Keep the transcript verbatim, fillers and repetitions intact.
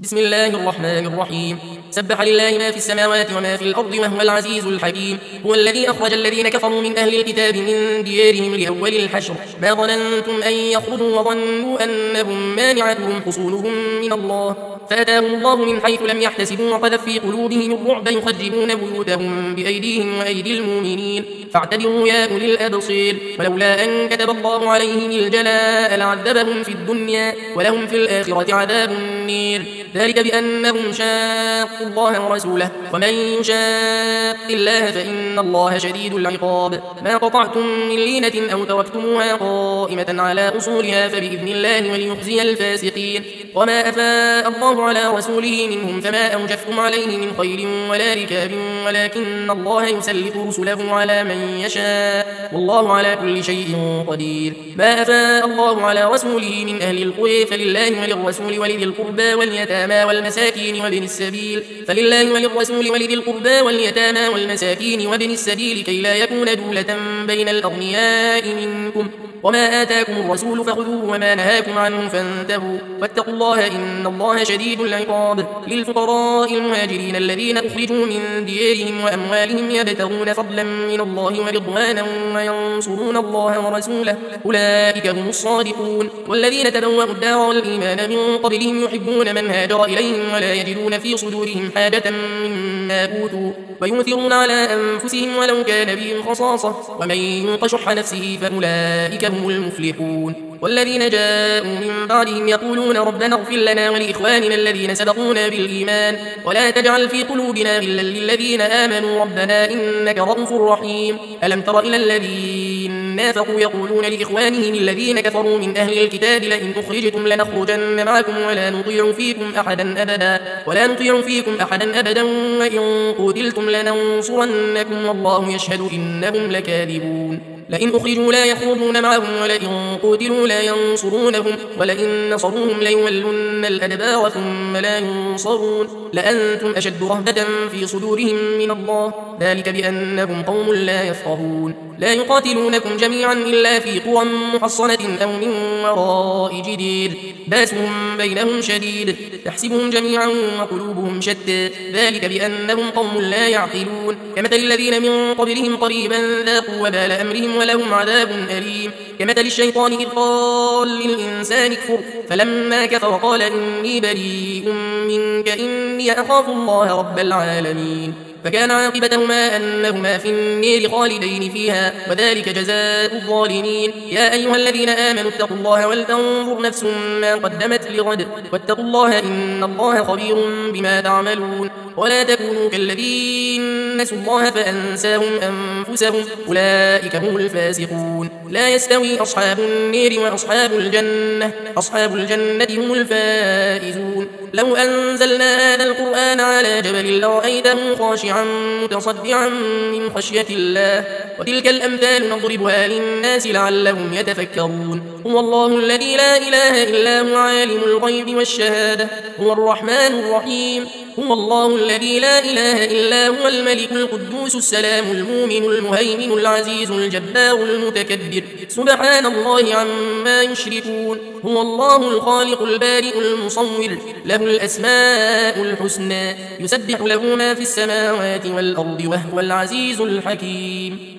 بسم الله الرحمن الرحيم. سبح لله ما في السماوات وما في الأرض وهو العزيز الحكيم. هو الذي أخرج الذين كفروا من أهل الكتاب من ديارهم لأول الحشر ما ظننتم أن يخرجوا وظنوا أنهم مانعتهم حصولهم من الله فأتاهم الله من حيث لم يحتسبوا وقذف في قلوبهم الرعب يخربون بيوتهم بأيديهم وأيدي المؤمنين فاعتبروا يا أولي الأبصير. ولولا أن كتب الله عليهم الجلاء لعذبهم في الدنيا ولهم في الآخرة عذاب النير ذلك بأنهم شاقوا الله ورسوله ومن يشاق الله فإن الله شديد العقاب. ما قطعتم من لينة أو تركتموها قائمة على أصولها فبإذن الله وليخزي الفاسقين. وما أفاء الله على رسوله منهم فما أوجفتم عليه من خيل ولا ركاب ولكن الله يسلط رسله على من يشاء والله على كل شيء قدير. ما أفاء الله على رسوله من أهل القرى فلله وللرسول ولذي القربى واليتامى والمساكين وابن السبيل فلله وللرسول ولذي القربى واليتامى والمساكين وابن السبيل كي لا يكون دولة بين الأغنياء منكم. وما آتاكم الرسول فخذوه وما نهاكم عنه فانتهوا واتقوا الله إن الله شديد العقاب. للفقراء المهاجرين الذين أخرجوا من ديارهم وأموالهم يبتغون فضلا من الله ورضوانا وينصرون الله ورسوله أولئك هم الصادقون. والذين تبوأوا الدار والإيمان من قبلهم يحبون من هاجر إليهم ولا يجدون في صدورهم حاجة مما أوتوا ويؤثرون على أنفسهم ولو كان بهم خصاصة ومن يوق شح نفسه فأولئك هم المفلحون. والذين جاءوا من بعدهم يقولون ربنا اغفر لنا ولإخواننا الذين سبقونا بالإيمان ولا تجعل في قلوبنا غلا للذين آمنوا ربنا إنك رؤوف رحيم. ألم تر إلى الذين نافقوا يقولون لإخوانهم الذين كفروا من أهل الكتاب لئن أخرجتم لنخرجن معكم ولا نطيع فيكم أحدا أبدا ولا نطيع فيكم أحدا أبدا وإن قتلتم لننصرنكم والله يشهد إنهم لكاذبون. لئن أخرجوا لا يخرجون معهم ولئن قتلوا لا ينصرونهم ولئن نصروهم ليولن الأدبار ثم لا ينصرون لأنتم أشد رهبة في صدورهم من الله ذلك بأنهم قوم لا يفقهون. لا يقاتلونكم جميعا إلا في قرى محصنة أو من وراء جدير باسهم بينهم شديد تحسبهم جميعا وقلوبهم شتى ذلك بأنهم قوم لا يعقلون. كمثل الذين من قبلهم قريبا ذاقوا وبال أمرهم ولهم عذاب أليم. كمثل الشيطان إذ قال للإنسان اكفر فلما كفر قال إني بريء منك إني أخاف الله رب العالمين فكان عاقبتهما أنهما في النير خالدين فيها وذلك جزاء الظالمين. يا أيها الذين آمنوا اتقوا الله ولتنظر نفس ما قدمت لغد واتقوا الله إن الله خبير بما تعملون. ولا تكونوا كالذين نسوا الله فأنساهم أنفسهم أولئك هم الفاسقون. لا يستوي أصحاب النير وأصحاب الجنة أصحاب الجنة هم الفائزون. لو أنزلنا هذا القرآن على جبل لرأيته خاشعا متصدعا من خشية الله وتلك الأمثال نضربها للناس لعلهم يتفكرون. هو الله الذي لا إله إلا هو عالم الغيب والشهادة هو الرحمن الرحيم. هو الله الذي لا إله إلا هو الملك القدوس السلام المؤمن المهيمن العزيز الجبار المتكبر سبحان الله عما يشركون. هو الله الخالق البارئ المصور له الأسماء الحسنى يسبح له ما في السماوات والأرض وهو العزيز الحكيم.